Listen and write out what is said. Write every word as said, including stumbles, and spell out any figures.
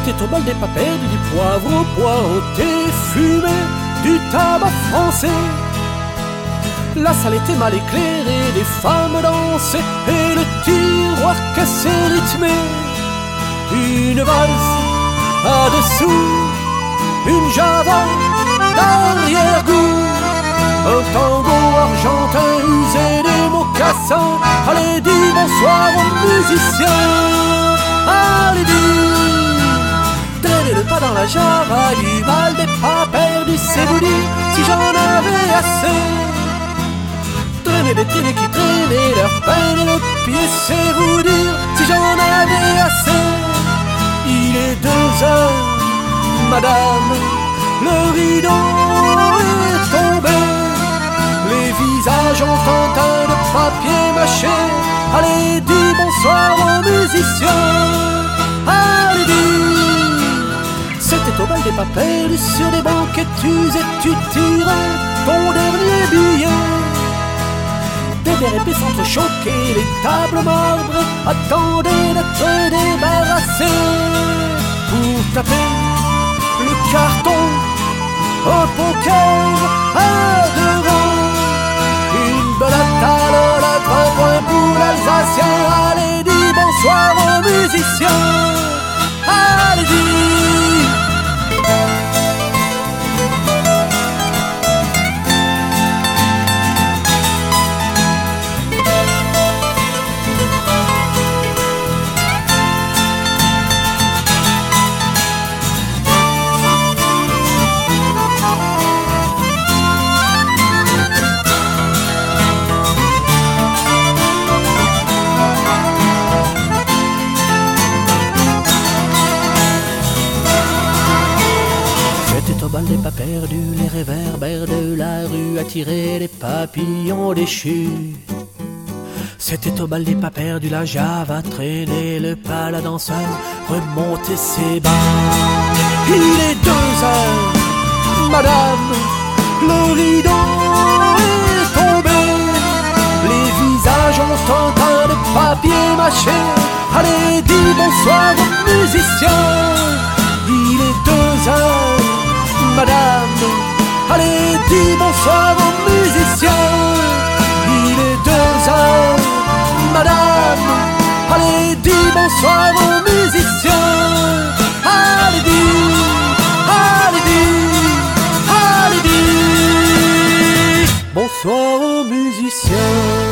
C'était au bal des pas perdus, du poivre au poireauté fumé, du tabac français. La salle était mal éclairée, des femmes dansaient et le tiroir cassé rythmé. Une valse à dessous, une java d'arrière-goût, un tango argentin usé, des mocassins. Allez, dis bonsoir aux musiciens. Allez, dis, traînez le pas dans la java du bal des pas perdus, c'est vous dire si j'en avais assez. Traîner des traînées qui traînaient leur peine et le pied, c'est vous dire si j'en avais assez. Il est deux heures, madame, le rideau est tombé, les visages ont un teint de papier mâché. Allez, dis bonsoir aux musiciens. Allez, dis, c'était au bal des pas perdus, sur des banquettes et tu tirais ton dernier billet. Des verres épais s'entrechoquaient, les tables marbrées attendaient d'être débarrassées. Pour taper le carton, un poker à deux rangs, une belette à l'olâtre, un point pour l'Alsacien. Allez, dis bonsoir aux musiciens. Allez, dis. Au bal des pas perdus, les réverbères de la rue attiraient les papillons déchus. C'était au bal des pas perdus, la java traînait le pas, la danseuse remontait ses bas. Il est deux heures, madame, le rideau est tombé, les visages ont un teint de papier mâché. Allez, dis bonsoir aux musiciens. Il est deux heures, madame, allez, dis bonsoir aux musiciens. Il est deux heures, madame, allez, dis bonsoir aux musiciens. Allez, dis, allez, dis, allez, dis bonsoir aux musiciens.